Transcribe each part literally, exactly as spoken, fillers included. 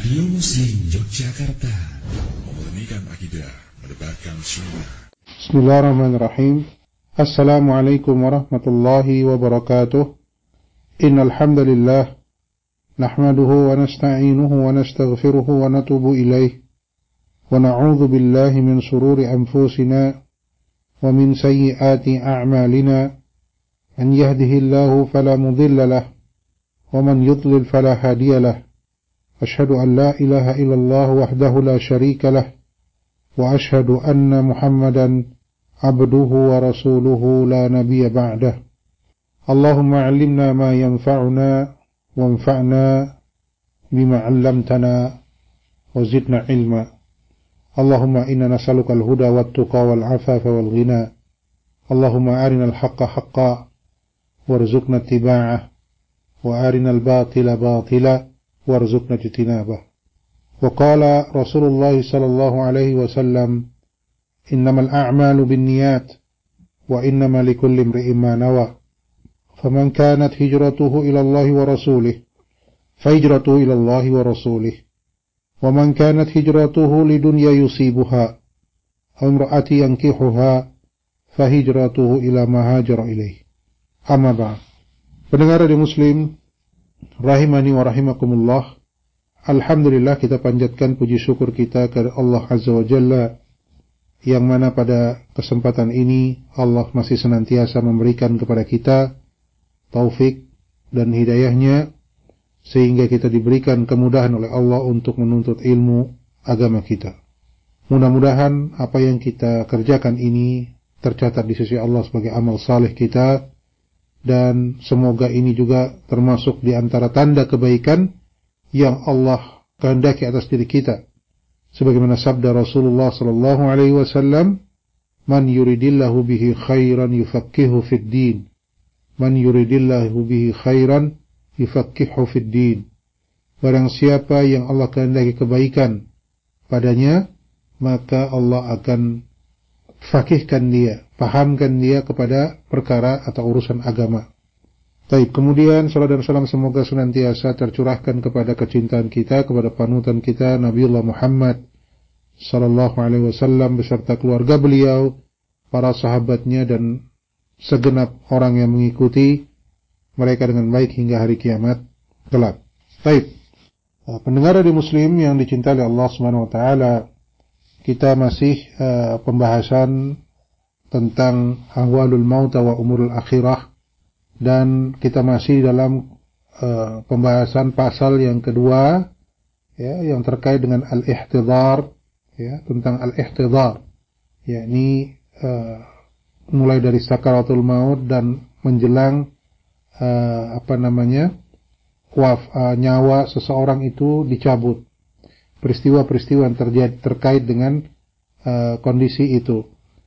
Radio Muslim Yogyakarta, memurnikan akidah, mendebarkan sunnah. Bismillahirrahmanirrahim. Assalamualaikum warahmatullahi wabarakatuh. Innal hamdalillah nahmaduhu wa nasta'inuhu wa nastaghfiruhu wa natubu ilaih wa na'udzu billahi min shururi anfusina wa min sayyiati a'malina. Man yahdihillahu fala mudilla lahu wa man yudlil fala hadiya lahu. Ashhadu an la ilaha illallah wahdahu la syarika lah wa ashhadu anna Muhammadan abduhu wa rasuluhu la nabiyya ba'dah. Allahumma 'allimna ma yanfa'una wanfa'na bima 'allamtana wa zidna ilma. Allahumma inna nas'aluka al-huda wat-tuqa wal-'afafa wal-ghina. Allahumma arina al-haqqa haqqan warzuqna ittiba'ah wa arina al-batila batila warzuqna ijtinabah. Wa qala Rasulullah sallallahu alaihi wasallam, innamal a'malu binniyat wa innama likulli imri'in ma nawa. Faman kanat hijratuhu ila Allah wa rasulih fa hijratuhu ila Allah wa rasulih. Wa man kanat hijratuhu lidunya yusibuha aw imra'ati yankihuha fa hijratuhu ila ma hajara ilaih. Amma ba'd. Pendengar radio Muslim rahimani wa rahimakumullah. Alhamdulillah, kita panjatkan puji syukur kita kepada Allah Azza wa Jalla, yang mana pada kesempatan ini Allah masih senantiasa memberikan kepada kita taufik dan hidayahnya, sehingga kita diberikan kemudahan oleh Allah untuk menuntut ilmu agama kita. Mudah-mudahan apa yang kita kerjakan ini tercatat di sisi Allah sebagai amal saleh kita, dan semoga ini juga termasuk di antara tanda kebaikan yang Allah kehendaki atas diri kita. Sebagaimana sabda Rasulullah sallallahu alaihi wasallam, "Man yuridillahu bihi khairan yufaqqihu fid din." Man yuridillahu bihi khairan yufaqqihu fid din. Barang siapa yang Allah kehendaki kebaikan padanya, maka Allah akan fakihkan dia, pahamkan dia kepada perkara atau urusan agama. Baik, kemudian salam dan salam semoga senantiasa tercurahkan kepada kecintaan kita, kepada panutan kita Nabiullah Muhammad sallallahu alaihi wasallam beserta keluarga beliau, para sahabatnya, dan segenap orang yang mengikuti mereka dengan baik hingga hari kiamat kelak. Baik, pendengar radio Muslim yang dicintai oleh Allah Subhanahu wa taala, kita masih uh, pembahasan tentang ahwalul maut wa umurul akhirah, dan kita masih dalam uh, pembahasan pasal yang kedua, ya, yang terkait dengan al-ihtidhar, ya, tentang al-ihtidhar, yakni uh, mulai dari sakaratul maut dan menjelang uh, apa namanya waf, uh, nyawa seseorang itu dicabut, peristiwa-peristiwa yang terjadi terkait dengan uh, kondisi itu.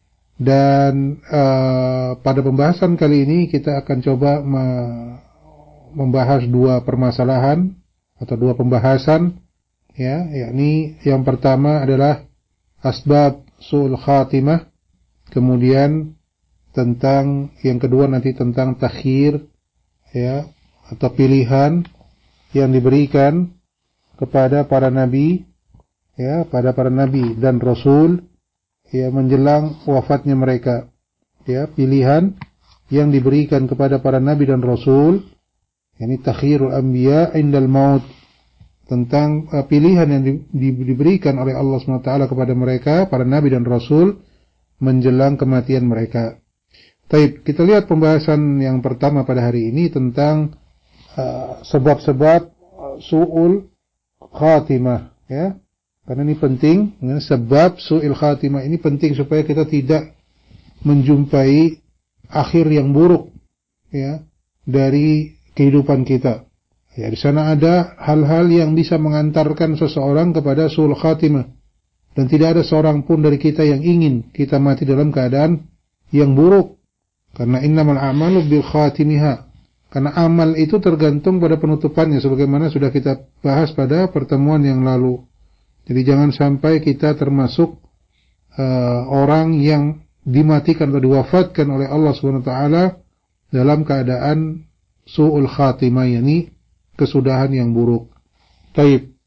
Dan uh, pada pembahasan kali ini kita akan coba me- membahas dua permasalahan atau dua pembahasan, ya, yakni yang pertama adalah asbab su'ul khatimah, kemudian tentang yang kedua nanti tentang takhir, ya, atau pilihan yang diberikan kepada para nabi, ya, pada para nabi dan rasul, ya, menjelang wafatnya mereka, ya, pilihan yang diberikan kepada para nabi dan rasul, yakni takhirul anbiya indal maut, tentang uh, pilihan yang di, di, diberikan oleh Allah subhanahu wa taala kepada mereka, para nabi dan rasul, menjelang kematian mereka. Baik, kita lihat pembahasan yang pertama pada hari ini tentang uh, sebab-sebab uh, su'ul khatimah, ya. Karena ini penting, sebab su'il khatimah ini penting supaya kita tidak menjumpai akhir yang buruk, ya, dari kehidupan kita. Ya, di sana ada hal-hal yang bisa mengantarkan seseorang kepada su'ul khatimah, dan tidak ada seorang pun dari kita yang ingin kita mati dalam keadaan yang buruk. Karena innamal a'malu bil khatimiha. Karena amal itu tergantung pada penutupannya, sebagaimana sudah kita bahas pada pertemuan yang lalu. Jadi jangan sampai kita termasuk uh, orang yang dimatikan atau diwafatkan oleh Allah subhanahu wa taala dalam keadaan su'ul khatimah, yakni kesudahan yang buruk. Taib.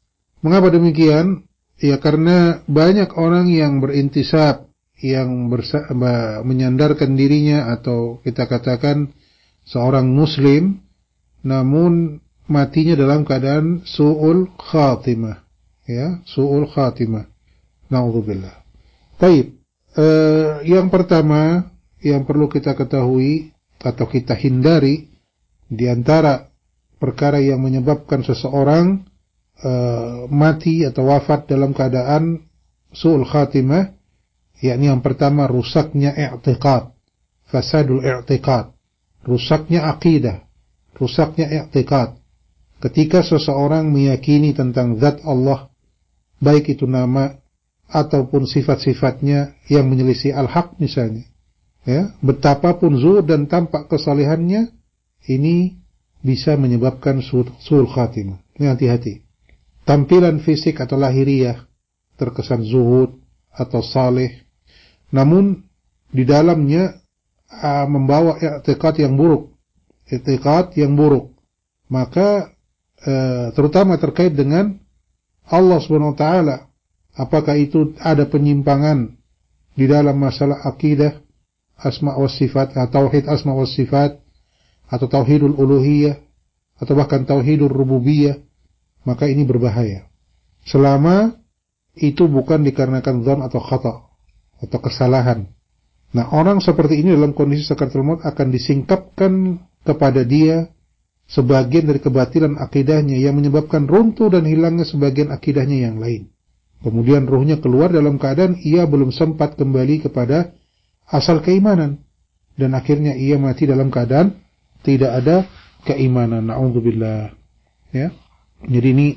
Mengapa demikian? Ya karena banyak orang yang berintisab, yang bersa- menyandarkan dirinya atau kita katakan seorang muslim, namun matinya dalam keadaan su'ul khatimah. Ya, su'ul khatimah. Na'udzubillah. Baik, eh, yang pertama yang perlu kita ketahui atau kita hindari di antara perkara yang menyebabkan seseorang uh, mati atau wafat dalam keadaan su'ul khatimah, yakni yang pertama rusaknya i'tiqad, fasadul i'tiqad, rusaknya akidah, rusaknya i'tiqad. Ketika seseorang meyakini tentang zat Allah, baik itu nama ataupun sifat-sifatnya yang menyelisih al-haq misalnya, ya, betapapun zuhud dan tampak kesalehannya, ini bisa menyebabkan su'ul khatimah. Ini hati-hati. Tampilan fisik atau lahiriah terkesan zuhud atau saleh, namun di dalamnya uh, membawa i'tiqad yang buruk, i'tiqad yang buruk, maka uh, terutama terkait dengan Allah Subhanahu wa taala, apakah itu ada penyimpangan di dalam masalah akidah, asma wa sifat, atau tauhid asma wa sifat, atau tauhidul uluhiyah, atau bahkan tauhidul rububiyah, maka ini berbahaya. Selama itu bukan dikarenakan dzan atau khata atau kesalahan. Nah, orang seperti ini dalam kondisi sakaratul maut akan disingkapkan kepada dia sebagian dari kebatilan akidahnya yang menyebabkan runtuh dan hilangnya sebagian akidahnya yang lain. Kemudian ruhnya keluar dalam keadaan ia belum sempat kembali kepada asal keimanan, dan akhirnya ia mati dalam keadaan tidak ada keimanan. Na'udzubillah. Ya. Jadi ini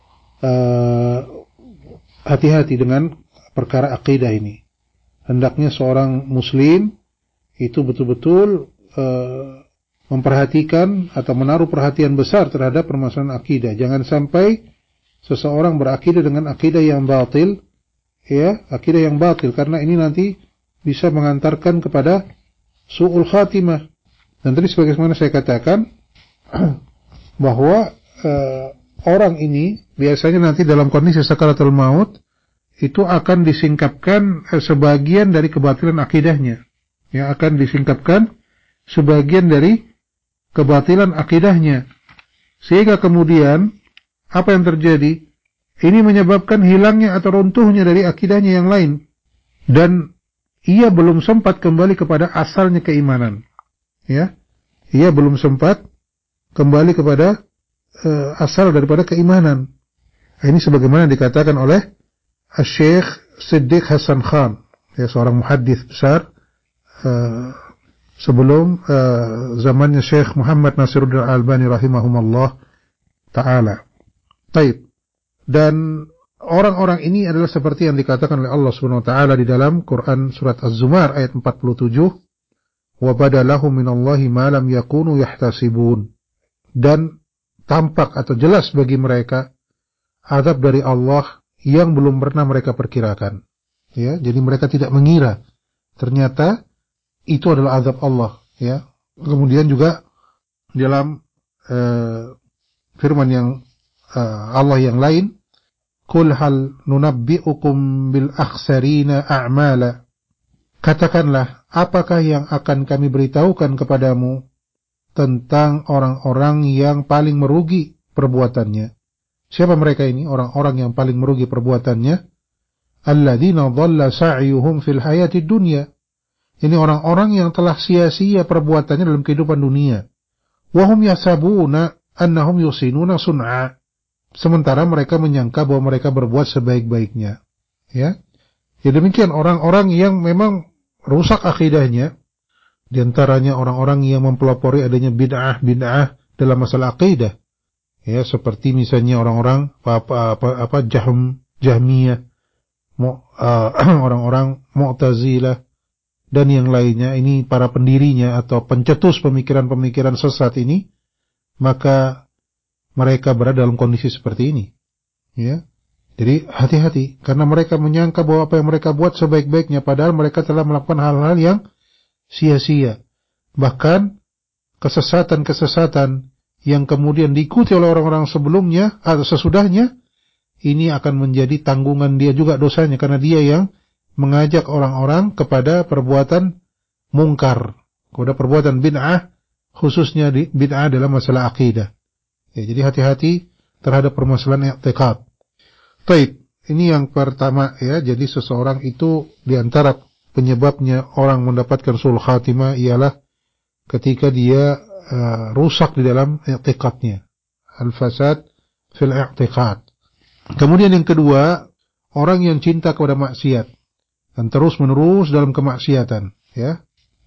uh, hati-hati dengan perkara akidah ini. Hendaknya seorang muslim itu betul-betul uh, memperhatikan atau menaruh perhatian besar terhadap permasalahan akidah. Jangan sampai seseorang berakidah dengan akidah yang batil, ya, akidah yang batil, karena ini nanti bisa mengantarkan kepada su'ul khatimah. Dan tadi sebagaimana saya katakan bahwa uh, orang ini biasanya nanti dalam kondisi sakaratul maut itu akan disingkapkan eh, sebagian dari kebatilan akidahnya. Ya, akan disingkapkan sebagian dari kebatilan akidahnya. Sehingga kemudian apa yang terjadi? Ini menyebabkan hilangnya atau runtuhnya dari akidahnya yang lain, dan ia belum sempat kembali kepada asalnya keimanan. Ya, ia belum sempat kembali kepada uh, asal daripada keimanan. Ini sebagaimana dikatakan oleh Syekh Siddiq Hasan Khan, ya, seorang muhaddits besar uh, sebelum uh, zamannya Syekh Muhammad Nasiruddin Al-Albani rahimahumullah ta'ala. Taib. Dan orang-orang ini adalah seperti yang dikatakan oleh Allah Subhanahu wa taala di dalam Quran surat Az-Zumar ayat empat puluh tujuh, wa badalahum minallahi ma lam yakunu yahtasibun. Dan tampak atau jelas bagi mereka azab dari Allah yang belum pernah mereka perkirakan. Ya, jadi mereka tidak mengira ternyata itu adalah azab Allah. Ya, kemudian juga dalam uh, firman yang uh, Allah yang lain, Qul hal nunabbi'ukum bil akhsarina a'mala. Katakanlah, apakah yang akan kami beritahukan kepadamu tentang orang-orang yang paling merugi perbuatannya? Siapa mereka ini? Orang-orang yang paling merugi perbuatannya. Alladzina dhalla sa'yuhum fil hayatid dunya. Ini orang-orang yang telah sia-sia perbuatannya dalam kehidupan dunia. Wa hum yasabuna annahum yusinuna sun'a. Sementara mereka menyangka bahwa mereka berbuat sebaik-baiknya. Ya. Ya demikian orang-orang yang memang rusak akidahnya. Di antaranya orang-orang yang mempelopori adanya bid'ah-bid'ah dalam masalah akidah. Ya, seperti misalnya orang-orang apa apa apa Jahm, Jahmiyah, mu, uh, orang-orang Mu'tazilah dan yang lainnya. Ini para pendirinya atau pencetus pemikiran-pemikiran sesat ini, maka mereka berada dalam kondisi seperti ini. Ya. Jadi hati-hati, karena mereka menyangka bahwa apa yang mereka buat sebaik-baiknya, padahal mereka telah melakukan hal-hal yang sia-sia. Bahkan kesesatan-kesesatan yang kemudian diikuti oleh orang-orang sebelumnya atau sesudahnya, ini akan menjadi tanggungan dia juga dosanya, karena dia yang mengajak orang-orang kepada perbuatan mungkar, kepada perbuatan bid'ah, khususnya di bid'ah dalam masalah akidah. Ya, jadi hati-hati terhadap permasalahan i'tiqad. Baik, ini yang pertama ya. Jadi seseorang itu diantara penyebabnya orang mendapatkan su'ul khatimah ialah ketika dia uh, rusak di dalam i'tiqadnya. Al-fasad fil i'tiqad. Kemudian yang kedua, orang yang cinta kepada maksiat dan terus-menerus dalam kemaksiatan, ya.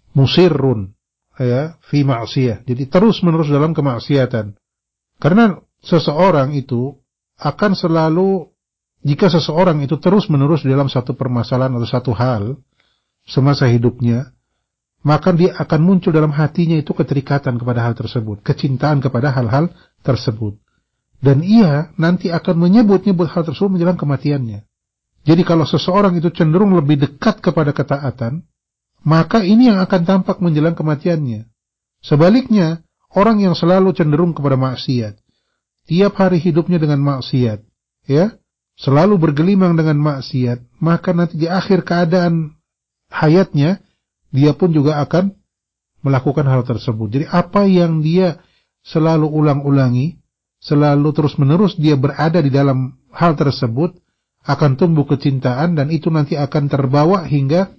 Musirrun ya fi ma'siyah. Jadi terus-menerus dalam kemaksiatan. Karena seseorang itu akan selalu, jika seseorang itu terus-menerus dalam satu permasalahan atau satu hal semasa hidupnya, maka dia akan muncul dalam hatinya itu keterikatan kepada hal tersebut, kecintaan kepada hal-hal tersebut. Dan ia nanti akan menyebut-nyebut hal tersebut menjelang kematiannya. Jadi kalau seseorang itu cenderung lebih dekat kepada ketaatan, maka ini yang akan tampak menjelang kematiannya. Sebaliknya, orang yang selalu cenderung kepada maksiat, tiap hari hidupnya dengan maksiat, ya, selalu bergelimang dengan maksiat, maka nanti di akhir keadaan hayatnya, dia pun juga akan melakukan hal tersebut. Jadi apa yang dia selalu ulang-ulangi, selalu terus-menerus dia berada di dalam hal tersebut, akan tumbuh kecintaan, dan itu nanti akan terbawa hingga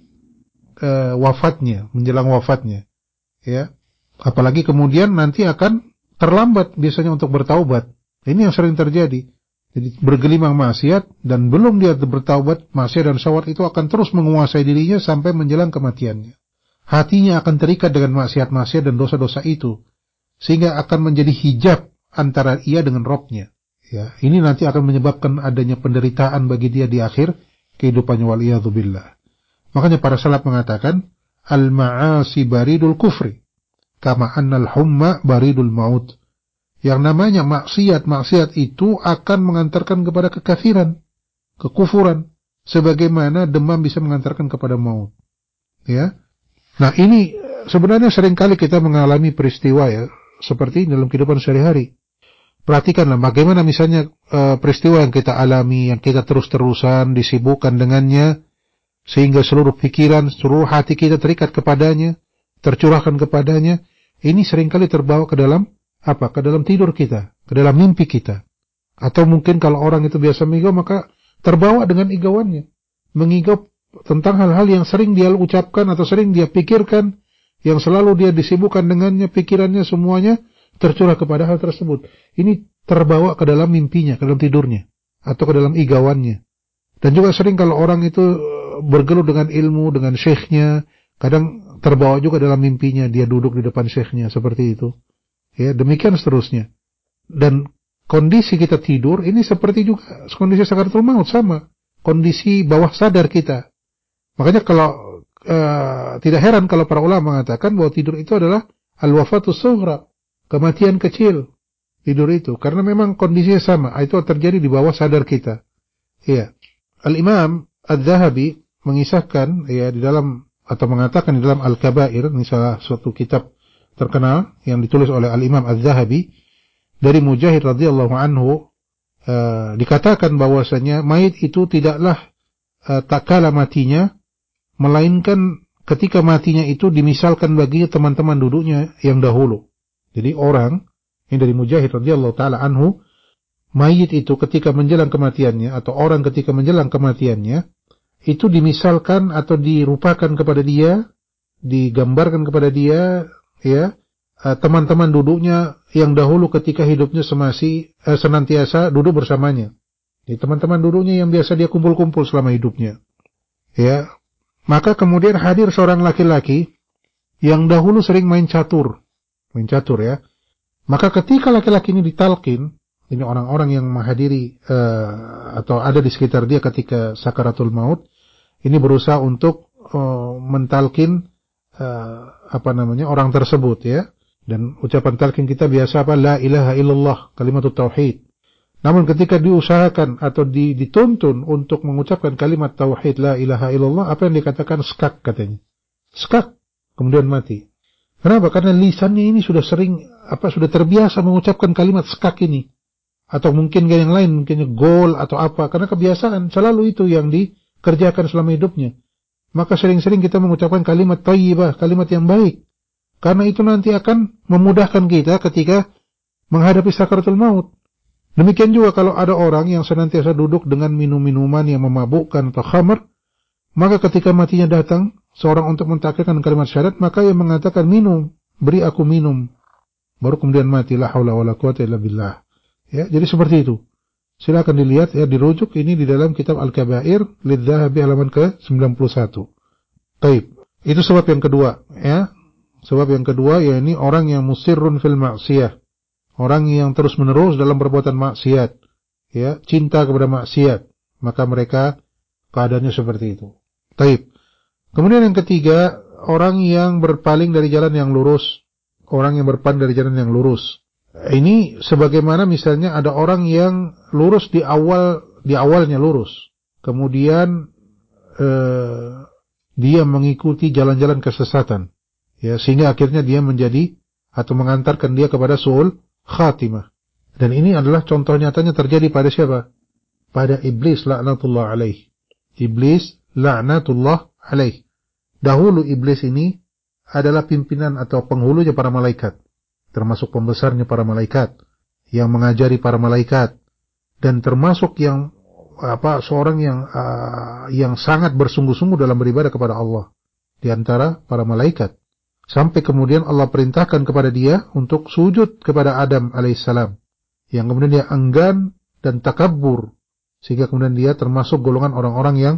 uh, wafatnya, menjelang wafatnya. Ya, apalagi kemudian nanti akan terlambat biasanya untuk bertaubat. Ini yang sering terjadi. Jadi bergelimang maksiat dan belum dia bertaubat, maksiat dan syahwat itu akan terus menguasai dirinya sampai menjelang kematiannya. Hatinya akan terikat dengan maksiat-maksiat dan dosa-dosa itu, sehingga akan menjadi hijab antara ia dengan Rabb-nya. Ya, ini nanti akan menyebabkan adanya penderitaan bagi dia di akhir kehidupannya, waliyadzubillah. Makanya para salaf mengatakan, al-ma'asi baridul kufri, kama annal humma baridul maut. Yang namanya maksiat-maksiat itu akan mengantarkan kepada kekafiran, kekufuran, sebagaimana demam bisa mengantarkan kepada maut. Ya. Nah, ini sebenarnya seringkali kita mengalami peristiwa ya, seperti dalam kehidupan sehari-hari. Perhatikanlah bagaimana misalnya uh, peristiwa yang kita alami, yang kita terus-terusan disibukkan dengannya, sehingga seluruh pikiran, seluruh hati kita terikat kepadanya, tercurahkan kepadanya. Ini seringkali terbawa ke dalam apa? Ke dalam tidur kita, ke dalam mimpi kita. Atau mungkin kalau orang itu biasa mengigau, maka terbawa dengan igauannya, mengigau tentang hal-hal yang sering dia ucapkan atau sering dia pikirkan, yang selalu dia disibukkan dengannya, pikirannya semuanya tercurah kepada hal tersebut. Ini terbawa ke dalam mimpinya, ke dalam tidurnya, atau ke dalam igauannya. Dan juga sering kalau orang itu bergelut dengan ilmu, dengan syekhnya, kadang terbawa juga dalam mimpinya, dia duduk di depan syekhnya, seperti itu. Ya, demikian seterusnya. Dan kondisi kita tidur, ini seperti juga kondisi sakaratul maut, sama. Kondisi bawah sadar kita. Makanya kalau uh, tidak heran kalau para ulama mengatakan bahwa tidur itu adalah al-wafatus sughra, kematian kecil. Tidur itu, karena memang kondisinya sama, itu terjadi di bawah sadar kita. Ya. Al-Imam Adz-Dzahabi mengisahkan ya di dalam atau mengatakan di dalam Al-Kabair, ini salah suatu kitab terkenal yang ditulis oleh Al-Imam Adz-Dzahabi dari Mujahid radhiyallahu anhu, uh, dikatakan bahwasanya mayit itu tidaklah uh, tak kala matinya, melainkan ketika matinya itu dimisalkan bagi teman-teman duduknya yang dahulu. Jadi orang ini dari Mujahid radhiyallahu taala anhu, mayit itu ketika menjelang kematiannya atau orang ketika menjelang kematiannya itu dimisalkan atau dirupakan kepada dia, digambarkan kepada dia ya, teman-teman duduknya yang dahulu ketika hidupnya semasi eh, senantiasa duduk bersamanya. Jadi teman-teman duduknya yang biasa dia kumpul-kumpul selama hidupnya. Ya, maka kemudian hadir seorang laki-laki yang dahulu sering main catur, main catur ya. Maka ketika laki-laki ini ditalkin, ini orang-orang yang menghadiri uh, atau ada di sekitar dia ketika sakaratul maut, ini berusaha untuk uh, mentalkin uh, apa namanya orang tersebut ya. Dan ucapan talqin kita biasa apa? La ilaha illallah, kalimat tauhid. Namun ketika diusahakan atau dituntun untuk mengucapkan kalimat tauhid la ilaha illallah, apa yang dikatakan? Skak katanya. Skak, kemudian mati. Kenapa? Karena lisannya ini sudah sering apa sudah terbiasa mengucapkan kalimat skak ini. atau mungkin yang lain, mungkin goal atau apa, karena kebiasaan selalu itu yang dikerjakan selama hidupnya. Maka sering-sering kita mengucapkan kalimat thayyibah, kalimat yang baik, karena itu nanti akan memudahkan kita ketika menghadapi sakaratul maut. Demikian juga kalau ada orang yang senantiasa duduk dengan minum-minuman yang memabukkan atau khamr, maka ketika matinya datang seorang untuk mentakwilkan kalimat syahadat, maka ia mengatakan, minum, beri aku minum, baru kemudian mati. La haula wala quwwata illa billah. Ya, jadi seperti itu. Silakan dilihat ya, dirujuk ini di dalam kitab Al-Kabair Lidz-Dzahabi halaman ke sembilan puluh satu. Taib. Itu sebab yang kedua, ya. Sebab yang kedua ya ini orang yang musirrun fil ma'siyah. Orang yang terus-menerus dalam perbuatan maksiat, ya, cinta kepada maksiat, maka mereka keadaannya seperti itu. Taib. Kemudian yang ketiga, orang yang berpaling dari jalan yang lurus. Orang yang berpaling dari jalan yang lurus. Ini sebagaimana misalnya ada orang yang lurus di awal, di awalnya lurus. Kemudian eh, dia mengikuti jalan-jalan kesesatan. Ya, sehingga akhirnya dia menjadi atau mengantarkan dia kepada su'ul khatimah. Dan ini adalah contoh nyatanya terjadi pada siapa? Pada iblis laknatullah alaih. Iblis laknatullah alaih. Dahulu iblis ini adalah pimpinan atau penghulunya para malaikat, termasuk pembesarnya para malaikat, yang mengajari para malaikat, dan termasuk yang apa seorang yang uh, yang sangat bersungguh-sungguh dalam beribadah kepada Allah di antara para malaikat. Sampai kemudian Allah perintahkan kepada dia untuk sujud kepada Adam alaihissalam, yang kemudian dia enggan dan takabur, sehingga kemudian dia termasuk golongan orang-orang yang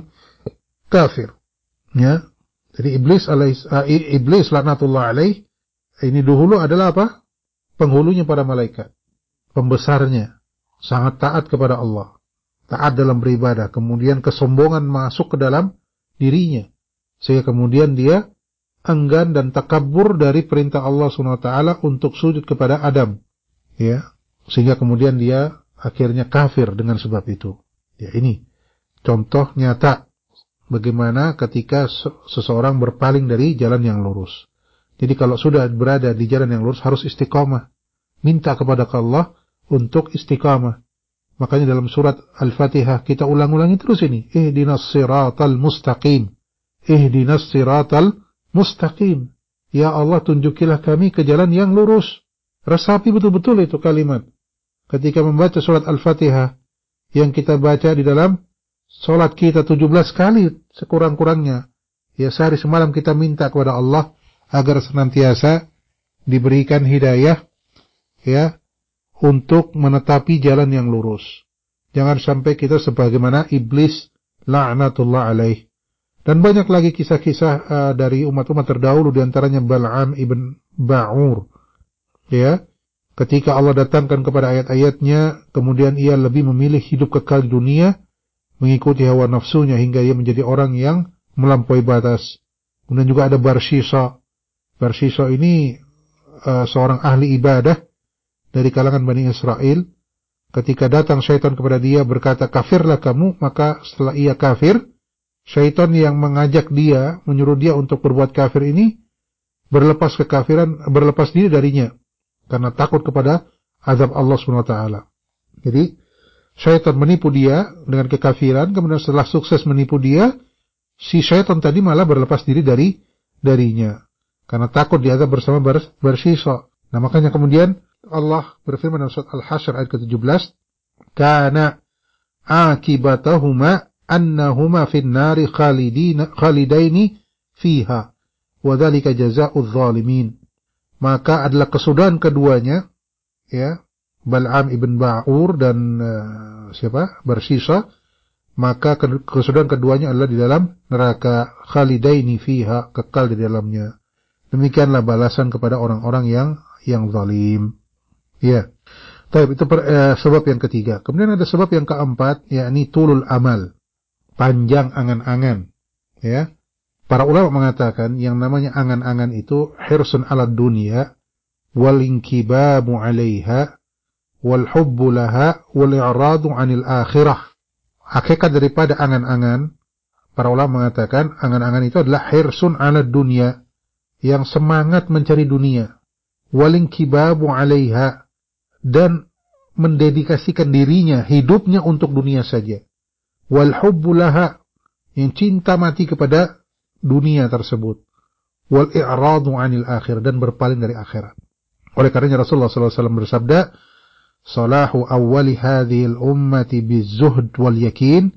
kafir. Ya, jadi iblis alaih, uh, iblis laknatullah alaih ini dahulu adalah apa? Penghulunya para malaikat, pembesarnya, sangat taat kepada Allah, taat dalam beribadah. Kemudian kesombongan masuk ke dalam dirinya, sehingga kemudian dia enggan dan takabur dari perintah Allah subhanahu wa taala untuk sujud kepada Adam, ya, sehingga kemudian dia akhirnya kafir dengan sebab itu. Ya, ini contoh nyata bagaimana ketika seseorang berpaling dari jalan yang lurus. Jadi kalau sudah berada di jalan yang lurus harus istiqamah, minta kepada Allah untuk istiqamah. Makanya dalam surat Al-Fatihah kita ulang-ulangi terus ini, ihdinas siratal mustaqim, ihdinas siratal mustaqim. Ya Allah, tunjukilah kami ke jalan yang lurus. Resapi betul-betul itu kalimat ketika membaca surat Al-Fatihah yang kita baca di dalam salat kita tujuh belas kali sekurang-kurangnya. Ya, sehari semalam kita minta kepada Allah agar senantiasa diberikan hidayah, ya, untuk menetapi jalan yang lurus. Jangan sampai kita sebagaimana iblis laknatullah alaih. Dan banyak lagi kisah-kisah uh, dari umat-umat terdahulu, diantaranya Bal'am ibn Ba'ur. Ya, ketika Allah datangkan kepada ayat-ayatnya, kemudian ia lebih memilih hidup kekal di dunia, mengikuti hawa nafsunya hingga ia menjadi orang yang melampaui batas. Kemudian juga ada Barsisa. Barsisa ini uh, seorang ahli ibadah dari kalangan Bani Israel. Ketika datang syaitan kepada dia berkata, kafirlah kamu, maka setelah ia kafir, syaitan yang mengajak dia, menyuruh dia untuk berbuat kafir ini berlepas kekafiran, berlepas diri darinya karena takut kepada azab Allah subhanahu wa taala. Jadi syaitan menipu dia dengan kekafiran, kemudian setelah sukses menipu dia, si syaitan tadi malah berlepas diri dari darinya karena takut diazab bersama Barsisa. Nah, makanya kemudian Allah berfirman dalam surat Al-Hasyr ayat ke tujuh belas, kana akibatahuma annahuma fin nari khalidina khalidaini fiha wa dzalika jazaa'udz zalimin. Maka adalah kesudahan keduanya, ya, Bal'am ibn Ba'ur dan uh, siapa? Barsisa, maka kesudahan keduanya adalah di dalam neraka khalidaini fiha, kekal di dalamnya. Demikianlah balasan kepada orang-orang yang yang zalim. Ya. Tapi itu per, eh, sebab yang ketiga. Kemudian ada sebab yang keempat, yakni tulul amal, panjang angan-angan. Ya. Para ulama mengatakan yang namanya angan-angan itu hirsun 'ala dunya wal inkibabu 'alaiha wal hubbu laha wal i'radu 'anil akhirah. Hakikat daripada angan-angan, para ulama mengatakan angan-angan itu adalah hirsun 'ala dunya, yang semangat mencari dunia, wal inkibabu 'alaiha, dan mendedikasikan dirinya, hidupnya untuk dunia saja. Wal hubbu laha, yang cinta mati kepada dunia tersebut. Wal i'radu 'anil akhir, dan berpaling dari akhirat. Oleh karenanya Rasulullah sallallahu alaihi wasallam bersabda, "Salahu awwali hadhil ummati bizuhd wal yakin,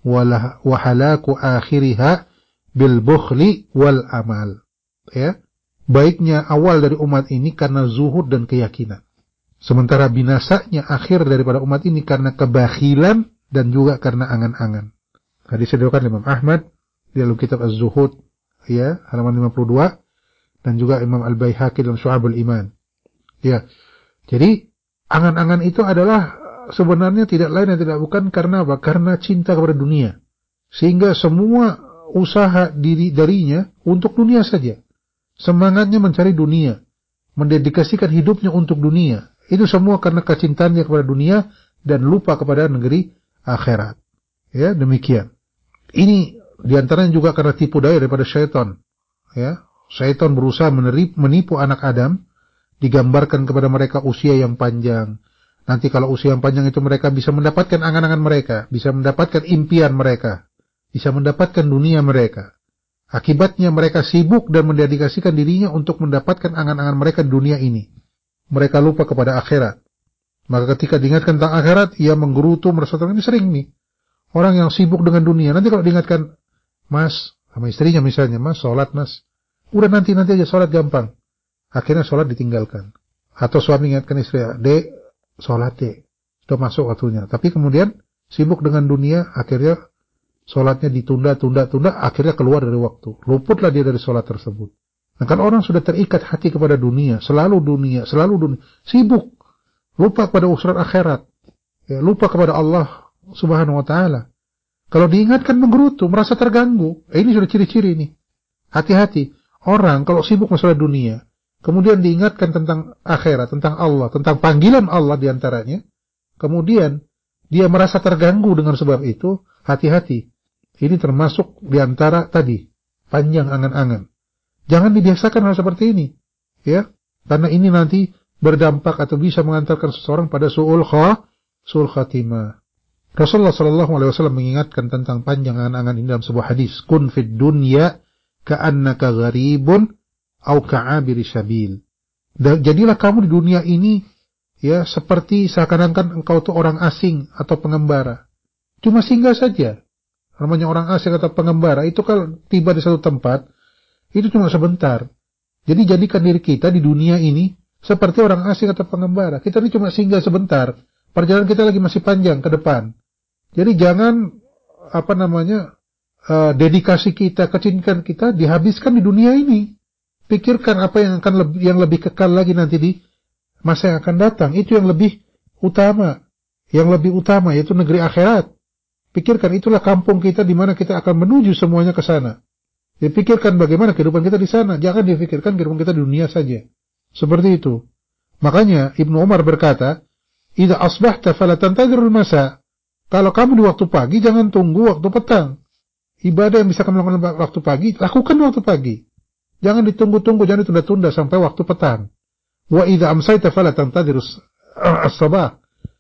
wa halaku akhiriha bil bukhli wal amal." Ya, baiknya awal dari umat ini karena zuhud dan keyakinan. Sementara binasanya akhir daripada umat ini karena kebakhilan dan juga karena angan-angan. Hadis diriwayatkan Imam Ahmad di dalam kitab Az-Zuhud, ya, halaman lima puluh dua, dan juga Imam Al-Baihaqi dalam Syu'abul Iman. Ya. Jadi angan-angan itu adalah sebenarnya tidak lain dan tidak bukan karena apa? Karena cinta kepada dunia. Sehingga semua usaha diri darinya untuk dunia saja. Semangatnya mencari dunia, mendedikasikan hidupnya untuk dunia. Itu semua karena kecintaannya kepada dunia dan lupa kepada negeri akhirat. Ya, demikian. Ini diantaranya juga karena tipu daya daripada syaitan. Ya, syaitan berusaha menipu, menipu anak Adam, digambarkan kepada mereka usia yang panjang. Nanti kalau usia yang panjang itu mereka bisa mendapatkan angan-angan mereka, bisa mendapatkan impian mereka, bisa mendapatkan dunia mereka. Akibatnya mereka sibuk dan mendedikasikan dirinya untuk mendapatkan angan-angan mereka di dunia ini. Mereka lupa kepada akhirat. Maka ketika diingatkan tentang akhirat, ia menggerutu, merasa tenang. Ini sering nih. Orang yang sibuk dengan dunia. Nanti kalau diingatkan, Mas, sama istrinya misalnya, Mas, sholat Mas. Udah nanti-nanti aja sholat gampang. Akhirnya sholat ditinggalkan. Atau suami ingatkan istri, Dek, sholat dek. Sudah masuk waktunya. Tapi kemudian sibuk dengan dunia, akhirnya sholatnya ditunda, tunda, tunda, akhirnya keluar dari waktu. Luputlah dia dari sholat tersebut. Nah, kan orang sudah terikat hati kepada dunia, selalu dunia, selalu dunia, sibuk, lupa kepada urusan akhirat, ya, lupa kepada Allah Subhanahu Wa Taala. Kalau diingatkan menggerutu, merasa terganggu. Eh, ini sudah ciri-ciri nih. Hati-hati. Orang kalau sibuk masalah dunia, kemudian diingatkan tentang akhirat, tentang Allah, tentang panggilan Allah diantaranya, kemudian dia merasa terganggu dengan sebab itu, hati-hati. Ini termasuk diantara tadi, panjang angan-angan. Jangan dibiasakan hal seperti ini, ya, karena ini nanti berdampak atau bisa mengantarkan seseorang pada su'ul kha, su'ul khatimah. Rasulullah Shallallahu Alaihi Wasallam mengingatkan tentang panjang angan-angan ini dalam sebuah hadis. Kun fid dunya ka'annaka gharibun au ka'abiri sabil. Jadilah kamu di dunia ini, ya, seperti seakan-akan engkau itu orang asing atau pengembara. Cuma singgah saja. Namanya orang asing atau pengembara itu kalau tiba di satu tempat, itu cuma sebentar. Jadi jadikan diri kita di dunia ini seperti orang asing atau pengembara. Kita ini cuma singgah sebentar. Perjalanan kita lagi masih panjang ke depan. Jadi jangan apa namanya uh, dedikasi kita, kecintaan kita dihabiskan di dunia ini. Pikirkan apa yang akan lebih, yang lebih kekal lagi nanti di masa yang akan datang. Itu yang lebih utama. Yang lebih utama yaitu negeri akhirat. Pikirkan itulah kampung kita di mana kita akan menuju semuanya ke sana. Dipikirkan bagaimana kehidupan kita di sana. Jangan dipikirkan kehidupan kita di dunia saja. Seperti itu. Makanya Ibnu Umar berkata, "Idza asbahta fala tantazirul masa." Kalau kamu di waktu pagi, jangan tunggu waktu petang. Ibadah yang bisa kamu lakukan waktu pagi, lakukan waktu pagi. Jangan ditunggu-tunggu, jangan ditunda-tunda sampai waktu petang. Wa idza amsayta fala tantazirus as-sabah.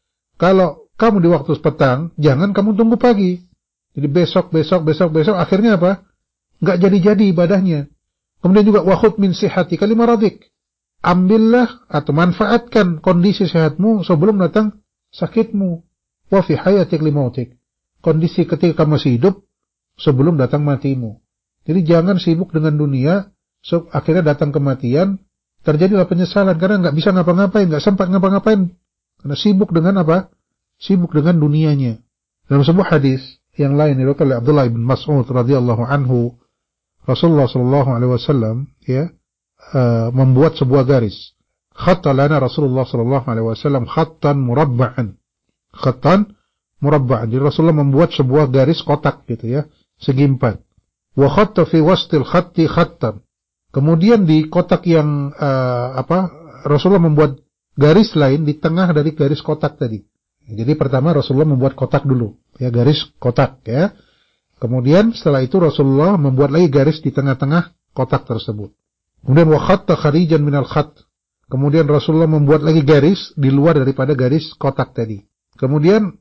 Kalau kamu di waktu petang, jangan kamu tunggu pagi. Jadi besok, besok, besok, besok, akhirnya apa? Enggak jadi-jadi ibadahnya. Kemudian juga wa khudh min sihhatika li maradik. Ambillah atau manfaatkan kondisi sehatmu sebelum datang sakitmu. Wa fi hayatik li mautik. Kondisi ketika kamu masih hidup sebelum datang matimu. Jadi jangan sibuk dengan dunia, so, akhirnya datang kematian, terjadilah penyesalan karena enggak bisa ngapa-ngapain, enggak sempat ngapa-ngapain. Karena sibuk dengan apa? Sibuk dengan dunianya. Dalam sebuah hadis yang lain diriwayatkan oleh Abdullah bin Mas'ud radhiyallahu anhu, Rasulullah sallallahu alaihi wasallam ya uh, membuat sebuah garis. Khatta lana Rasulullah sallallahu alaihi wasallam khattan murabba'an. Khattan murabba'an. Jadi Rasulullah membuat sebuah garis kotak gitu ya, segi empat. Wa khatta fi wastil khatti khattan. Kemudian di kotak yang uh, apa? Rasulullah membuat garis lain di tengah dari garis kotak tadi. Jadi pertama Rasulullah membuat kotak dulu, ya, garis kotak ya. Kemudian setelah itu Rasulullah membuat lagi garis di tengah-tengah kotak tersebut. Kemudian wa khatta kharijan minal khatt. Kemudian Rasulullah membuat lagi garis di luar daripada garis kotak tadi. Kemudian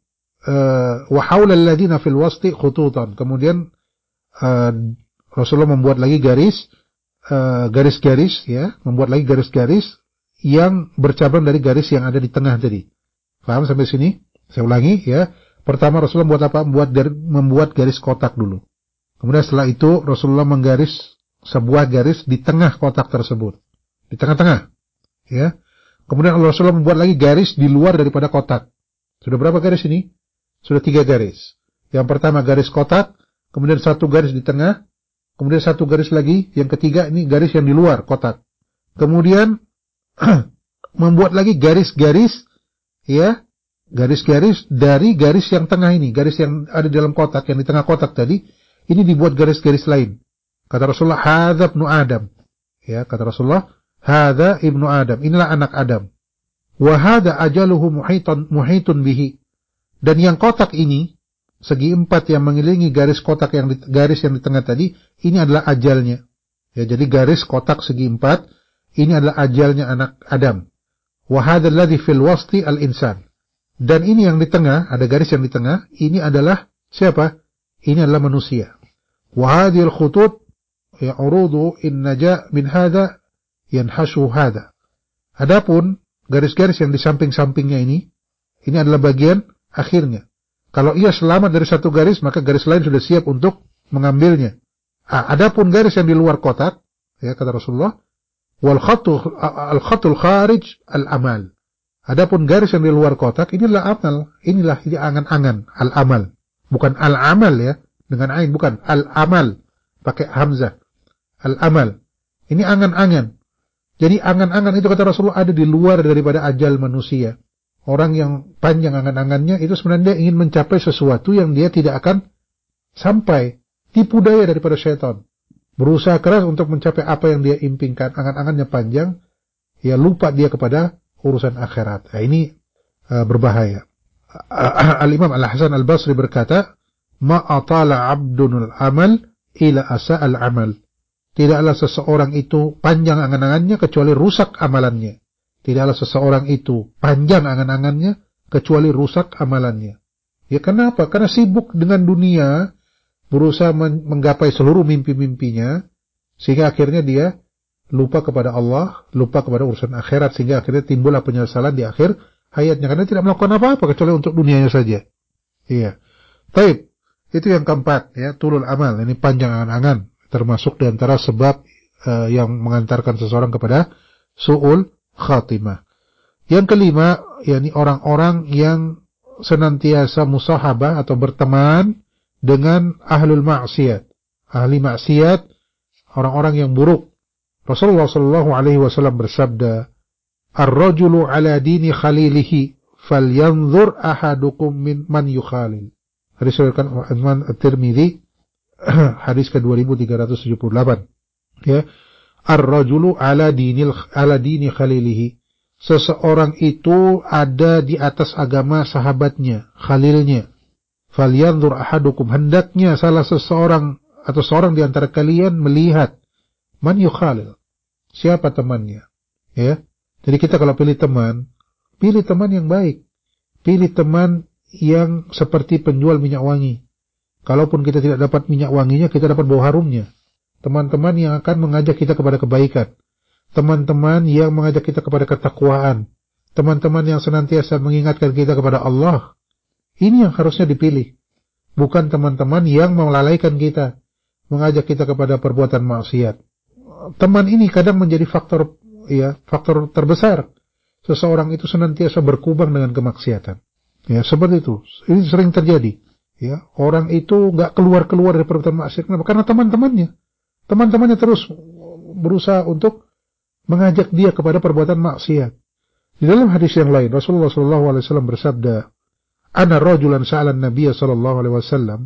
wa haulal ladzina fil wasti khututan. Kemudian uh, Rasulullah membuat lagi garis uh, garis-garis ya, membuat lagi garis-garis yang bercabang dari garis yang ada di tengah tadi. Paham sampai sini? Saya ulangi ya. Pertama Rasulullah membuat apa? Membuat garis, membuat garis kotak dulu. Kemudian setelah itu Rasulullah menggaris sebuah garis di tengah kotak tersebut. Di tengah-tengah. Ya. Kemudian Rasulullah membuat lagi garis di luar daripada kotak. Sudah berapa garis ini? Sudah tiga garis. Yang pertama garis kotak, kemudian satu garis di tengah, kemudian satu garis lagi, yang ketiga ini garis yang di luar kotak. Kemudian membuat lagi garis-garis, ya, garis-garis dari garis yang tengah ini, garis yang ada di dalam kotak, yang di tengah kotak tadi, ini dibuat garis-garis lain. Kata Rasulullah, hadza ibnu Adam. Ya, kata Rasulullah, hadza ibnu Adam. Inilah anak Adam. Wa hadza ajaluhu muhitan muhitun bihi. Dan yang kotak ini, segi empat yang mengelilingi garis kotak yang di, garis yang di tengah tadi, ini adalah ajalnya. Ya, jadi garis kotak segi empat, ini adalah ajalnya anak Adam. Wa hadza alladhi fil wasti al-insan. Dan ini yang di tengah, ada garis yang di tengah, ini adalah siapa? Ini adalah manusia. Wa hadhihi al-khutut ya'rudu in naja min hadha yanhashu hadha. Adapun garis-garis yang di samping-sampingnya ini, ini adalah bagian akhirnya. Kalau ia selamat dari satu garis, maka garis lain sudah siap untuk mengambilnya. Ah, adapun garis yang di luar kotak, ya kata Rasulullah, wal khattu al-khatul kharij al-amal. Adapun garis yang di luar kotak, inilah amal, inilah ini angan-angan, al-amal. Bukan al-amal ya, dengan ain, bukan al-amal, pakai hamzah. Al-amal. Ini angan-angan. Jadi angan-angan itu kata Rasulullah ada di luar daripada ajal manusia. Orang yang panjang angan-angannya itu sebenarnya ingin mencapai sesuatu yang dia tidak akan sampai. Tipu daya daripada syaitan. Berusaha keras untuk mencapai apa yang dia impikan. Angan-angannya panjang. Ya lupa dia kepada urusan akhirat. Nah, ini uh, berbahaya. Al-Imam Al-Hasan Al-Basri berkata, ma'atala abdunul amal ila asa al-amal. Tidaklah seseorang itu panjang angan-angannya kecuali rusak amalannya. Tidaklah seseorang itu panjang angan-angannya kecuali rusak amalannya. Ya kenapa? Karena sibuk dengan dunia, berusaha menggapai seluruh mimpi-mimpinya, sehingga akhirnya dia lupa kepada Allah, lupa kepada urusan akhirat, sehingga akhirnya timbullah penyesalan di akhir hayatnya. Karena tidak melakukan apa-apa kecuali untuk dunianya saja. Iya. Taib. Itu yang keempat, ya, tulul amal. Ini panjang angan-angan. Termasuk di antara sebab uh, yang mengantarkan seseorang kepada su'ul khatimah. Yang kelima, yakni orang-orang yang senantiasa musahabah atau berteman dengan ahlul maksiat. Ahli maksiat, orang-orang yang buruk. Rasulullah sallallahu alaihi wasallam bersabda, "Ar-rajulu ala dini khalilihi, falyanzur ahadukum min man yukhalil." Hadis riwayat Imam At-Tirmidzi, hadis ke dua ribu tiga ratus tujuh puluh delapan. Ya. Ar-rajulu ala dinil ala dini khalilihi. Seseorang itu ada di atas agama sahabatnya, khalilnya. Falyanzur ahadukum, hendaknya salah seseorang atau seorang di antara kalian melihat man yukhalil. Siapa temannya? Ya. Jadi kita kalau pilih teman, pilih teman yang baik. Pilih teman yang seperti penjual minyak wangi. Kalaupun kita tidak dapat minyak wanginya, kita dapat bau harumnya. Teman-teman yang akan mengajak kita kepada kebaikan. Teman-teman yang mengajak kita kepada ketakwaan. Teman-teman yang senantiasa mengingatkan kita kepada Allah. Ini yang harusnya dipilih. Bukan teman-teman yang melalaikan kita, mengajak kita kepada perbuatan maksiat. Teman ini kadang menjadi faktor ya, faktor terbesar. Seseorang itu senantiasa berkubang dengan kemaksiatan. Ya, seperti itu. Ini sering terjadi. Ya, orang itu nggak keluar-keluar dari perbuatan maksiat. Kenapa? Karena teman-temannya, teman-temannya terus berusaha untuk mengajak dia kepada perbuatan maksiat. Di dalam hadis yang lain, Rasulullah Shallallahu Alaihi Wasallam bersabda, "Ana rajulan sa'alan Nabiy Shallallahu Alaihi Wasallam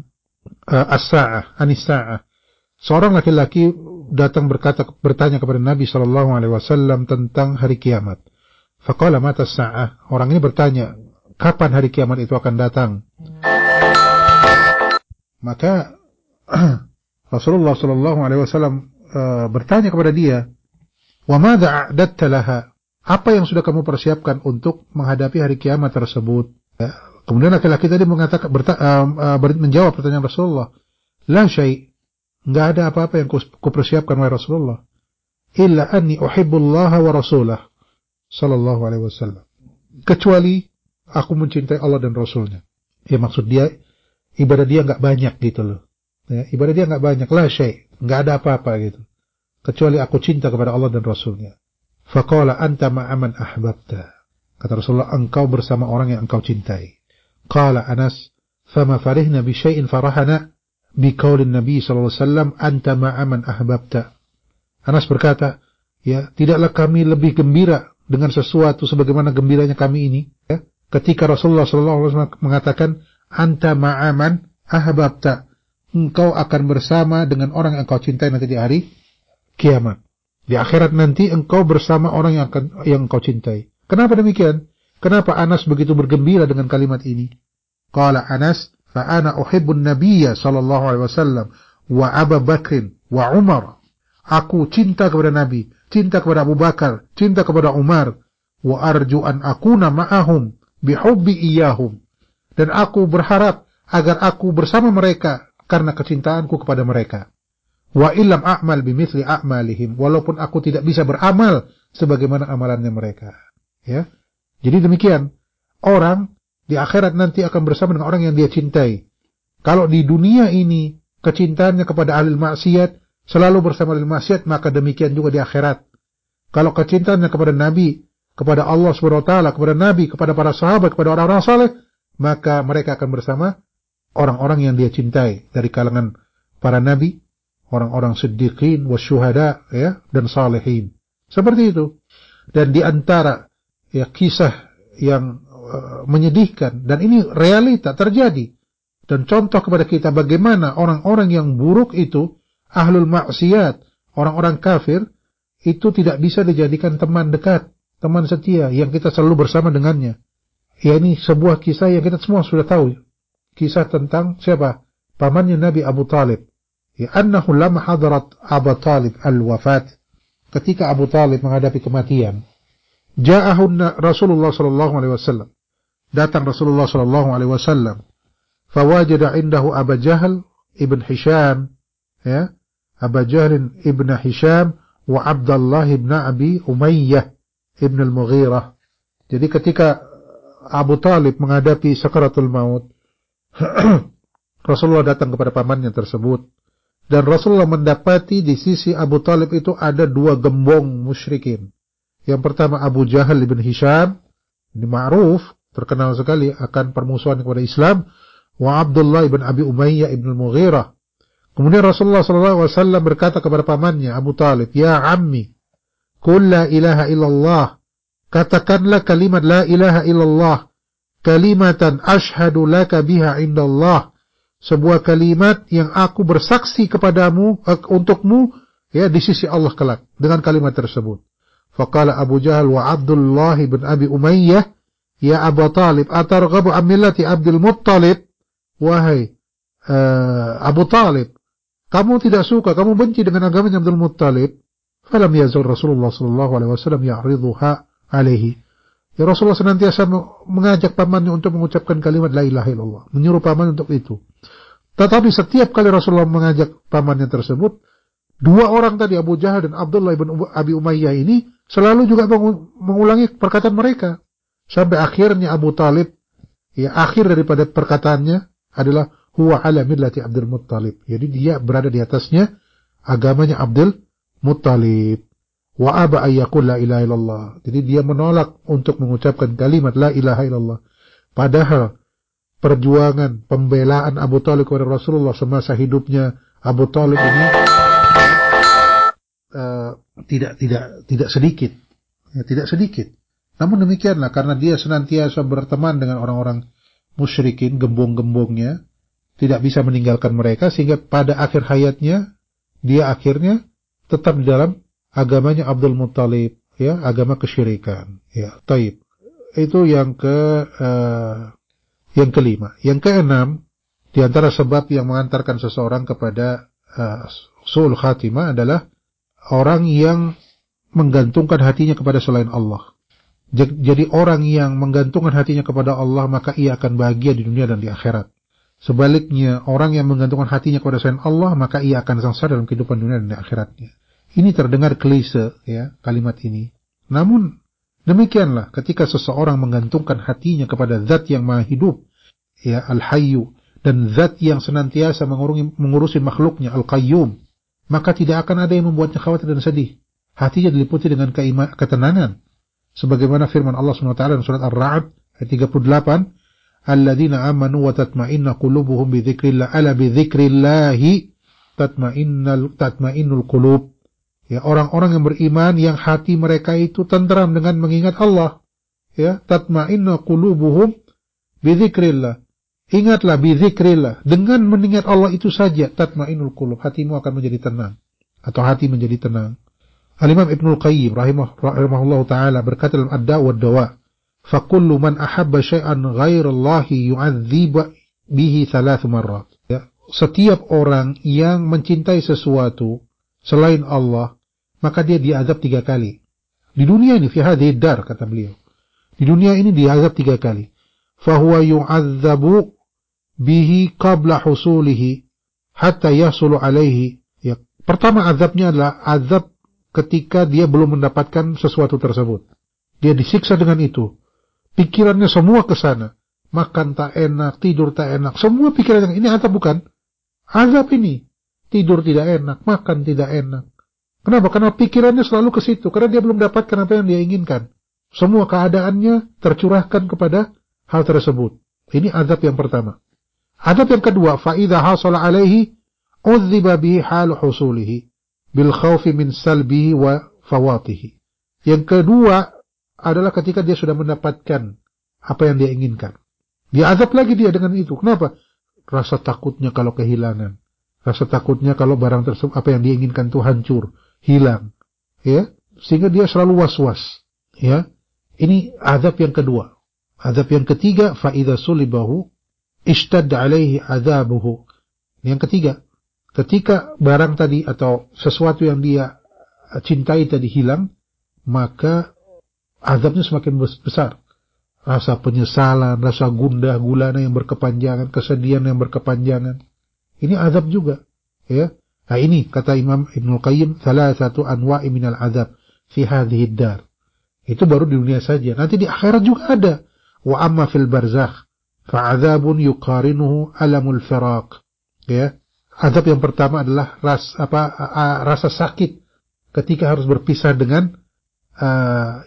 as-sa'ah, anis-sa'ah." Seorang laki-laki datang berkata bertanya kepada Nabi Shallallahu Alaihi Wasallam tentang hari kiamat. Faqala mata as-sa'ah. Orang ini bertanya, kapan hari kiamat itu akan datang? Maka Rasulullah Shallallahu Alaihi Wasallam uh, bertanya kepada dia, wa madza a'dadta laha? apa yang sudah kamu persiapkan untuk menghadapi hari kiamat tersebut? Ya. Kemudian laki-laki tadi mengatakan berta, uh, uh, menjawab pertanyaan Rasulullah, la syai', enggak ada apa-apa yang kupersiapkan wahai Rasulullah, illa anni uhibbullaha wa rasulah sallallahu alaihi wasallam, kecuali aku mencintai Allah dan Rasulnya. Ya, maksud dia ibadah dia enggak banyak gitu loh. Ya, ibadah dia enggak banyak, la syai', enggak ada apa-apa gitu, kecuali aku cinta kepada Allah dan Rasulnya. Faqala anta ma'aman ahbabta. Kata Rasulullah, engkau bersama orang yang engkau cintai. Qala Anas, fama farihna bi syai'in farahana bi qaulin Nabi sallallahu alaihi wasallam anta ma'aman ahbabta. Anas berkata, ya, tidaklah kami lebih gembira dengan sesuatu sebagaimana gembiranya kami ini, ya, ketika Rasulullah sallallahu alaihi wasallam mengatakan anta ma'aman ahbabta, engkau akan bersama dengan orang yang engkau cintai nanti di hari kiamat. Di akhirat nanti engkau bersama orang yang akan yang engkau cintai. Kenapa demikian? Kenapa Anas begitu bergembira dengan kalimat ini? Qala Anas, fa ana uhibbun nabiyya sallallahu alaihi wasallam wa Abu Bakr wa Umar. Aku cinta kepada Nabi, cinta kepada Abu Bakar, cinta kepada Umar, wa arju an akuna ma'ahum bihubbi iyahum. Dan aku berharap agar aku bersama mereka karena kecintaanku kepada mereka. Wa illam a'mal bimithli a'malihim, walaupun aku tidak bisa beramal sebagaimana amalannya mereka. Ya. Jadi demikian, orang di akhirat nanti akan bersama dengan orang yang dia cintai. Kalau di dunia ini kecintaannya kepada ahli maksiat selalu bersama ahli maksiat, maka demikian juga di akhirat. Kalau kecintaannya kepada Nabi, kepada Allah Subhanahu wa taala, kepada Nabi, kepada para sahabat, kepada orang-orang saleh, maka mereka akan bersama orang-orang yang dia cintai dari kalangan para nabi, orang-orang siddiqin, wasyuhada, ya, dan salihin. Seperti itu. Dan di antara ya kisah yang uh, menyedihkan, dan ini realita terjadi, dan contoh kepada kita bagaimana orang-orang yang buruk itu, ahlul maksiat, orang-orang kafir, itu tidak bisa dijadikan teman dekat, teman setia, yang kita selalu bersama dengannya. Ya, ini sebuah kisah yang kita semua sudah tahu. Kisah tentang siapa? Pamannya Nabi Abu Talib. Ya, annahu lamma hadarat Abu Talib al-wafat, ketika Abu Talib menghadapi kematian, ja'ahu Rasulullah sallallahu alaihi wasallam, datang Rasulullah sallallahu alaihi wasallam, fawajada indahu Abu Jahal ibn Hisham, ya, Abu Jahal ibn Hisham wa Abdullah ibn Abi Umayyah ibn al-Mughirah. Jadi ketika Abu Talib menghadapi sakaratul maut, Rasulullah datang kepada pamannya tersebut. Dan Rasulullah mendapati di sisi Abu Talib itu ada dua gembong musyrikin. Yang pertama Abu Jahal ibn Hisham, ini ma'ruf, terkenal sekali akan permusuhan kepada Islam, wa Abdullah ibn Abi Umayyah ibn al-Mughirah. Kemudian Rasulullah sallallahu alaihi wasallam berkata kepada pamannya Abu Talib, ya ammi, qul la ilaha illallah, katakanlah kalimat la ilaha illallah, kalimatan ashhadu laka biha indallah, sebuah kalimat yang aku bersaksi kepadamu, uh, untukmu, ya, di sisi Allah kelak, dengan kalimat tersebut. Faqala Abu Jahal wa Abdullah bin Abi Umayyah, ya Abu Talib, atarghabu an millati Abdul Muttalib, wahai uh, Abu Talib, kamu tidak suka, kamu benci dengan agamanya Abdul Muttalib. Falam yazal Rasulullah sallallahu alaihi wasallam ya'ridhuha alaihi. Ya, Rasulullah senantiasa mengajak pamannya untuk mengucapkan kalimat la ilaha illallah, menyuruh paman untuk itu. Tetapi setiap kali Rasulullah mengajak pamannya tersebut, dua orang tadi, Abu Jahal dan Abdullah ibn Abi Umayyah ini, selalu juga mengulangi perkataan mereka. Sampai akhirnya Abu Talib, ya, akhir daripada perkataannya adalah huwa ala millati Abdul Muttalib. Jadi dia berada di atasnya agamanya Abdul Muttalib. Wa aba ayyakul la ilaha illallah. Jadi dia menolak untuk mengucapkan kalimat la ilaha illallah. Padahal perjuangan, pembelaan Abu Talib kepada Rasulullah semasa hidupnya Abu Talib ini uh, tidak tidak tidak sedikit, ya, tidak sedikit. Namun demikianlah, karena dia senantiasa berteman dengan orang-orang musyrikin, gembong-gembongnya, tidak bisa meninggalkan mereka, sehingga pada akhir hayatnya dia akhirnya tetap di dalam agamanya Abdul Muttalib, ya, agama kesyirikan, ya. Taib. Itu yang ke uh, yang kelima. Yang keenam, di antara sebab yang mengantarkan seseorang kepada uh, su'ul khatimah adalah orang yang menggantungkan hatinya kepada selain Allah. Jadi orang yang menggantungkan hatinya kepada Allah, maka ia akan bahagia di dunia dan di akhirat. Sebaliknya, orang yang menggantungkan hatinya kepada selain Allah, maka ia akan sengsara dalam kehidupan dunia dan di akhiratnya. Ini terdengar klise, ya, kalimat ini. Namun, demikianlah ketika seseorang menggantungkan hatinya kepada zat yang maha hidup, ya, Al-Hayyu, dan zat yang senantiasa mengurusi, mengurusi makhluknya, Al-Qayyum, maka tidak akan ada yang membuatnya khawatir dan sedih. Hatinya diliputi dengan keima, ketenangan. Sebagaimana firman Allah subhanahu wa taala dalam surat Ar-Ra'd ayat tiga puluh delapan, alladzina amanu wa tatma'inna qulubuhum bi dzikrillah, ala bi dzikrillahi tatma'innal tatma'innul qulub. Ya, orang-orang yang beriman yang hati mereka itu tenteram dengan mengingat Allah. Ya, tatma'inna qulubuhum bi dzikrillah. Ingatlah bi dzikrillah, dengan mengingat Allah itu saja tatma'innul qulub, hatimu akan menjadi tenang atau hati menjadi tenang. Al-Imam Ibnul Qayyim rahimah, rahimahullah ta'ala berkata dalam Ad-Da' wa Ad-Dawa, فَكُلُّ مَنْ أَحَبَّ شَيْئًا غَيْرَ اللَّهِ يُعَذِّبَ بِهِ ثَلَاثُ مَرَّاتٍ. Ya, setiap orang yang mencintai sesuatu selain Allah, maka dia diazab tiga kali. Di dunia ini, fi hadhihi dar, kata beliau. Di dunia ini diazab tiga kali. فَهُوَ يُعَذَّبُ بِهِ قَبْلَ حُصُولِهِ حَتَّى يَحْصُلُ عَلَيْهِ. Ya, pertama azabnya adalah azab ketika dia belum mendapatkan sesuatu tersebut. Dia disiksa dengan itu. Pikirannya semua ke sana. Makan tak enak, tidur tak enak. Semua pikirannya, ini azab bukan? Azab ini. Tidur tidak enak, makan tidak enak. Kenapa? Karena pikirannya selalu ke situ. Karena dia belum dapatkan apa yang dia inginkan. Semua keadaannya tercurahkan kepada hal tersebut. Ini azab yang pertama. Azab yang kedua, فَإِذَا حَصَلَ عَلَيْهِ عُذِّبَ بِهِ حَالُ حُصُولِهِ bil khawfi min salbihi wa fawatihi. Yang kedua adalah ketika dia sudah mendapatkan apa yang dia inginkan. Dia azab lagi dia dengan itu. Kenapa? Rasa takutnya kalau kehilangan. Rasa takutnya kalau barang tersebut, apa yang dia inginkan itu hancur, hilang. Ya, sehingga dia selalu was-was. Ya, ini azab yang kedua. Azab yang ketiga, fa idza sulibahu ishtadda alaihi azabuhu. Yang ketiga, ketika barang tadi atau sesuatu yang dia cintai tadi hilang, maka azabnya semakin besar. Rasa penyesalan, rasa gundah gulana yang berkepanjangan, kesedihan yang berkepanjangan. Ini azab juga. Ya. Nah ini kata Imam Ibnul Qayyim, salah satu anwa'i minal azab fi hadhihi dar. Itu baru di dunia saja. Nanti di akhirat juga ada. Wa amma fil barzakh fa'adzabun yuqarinuhu alamul firaq. Ya. Azab yang pertama adalah ras, apa, uh, rasa sakit ketika harus berpisah dengan uh,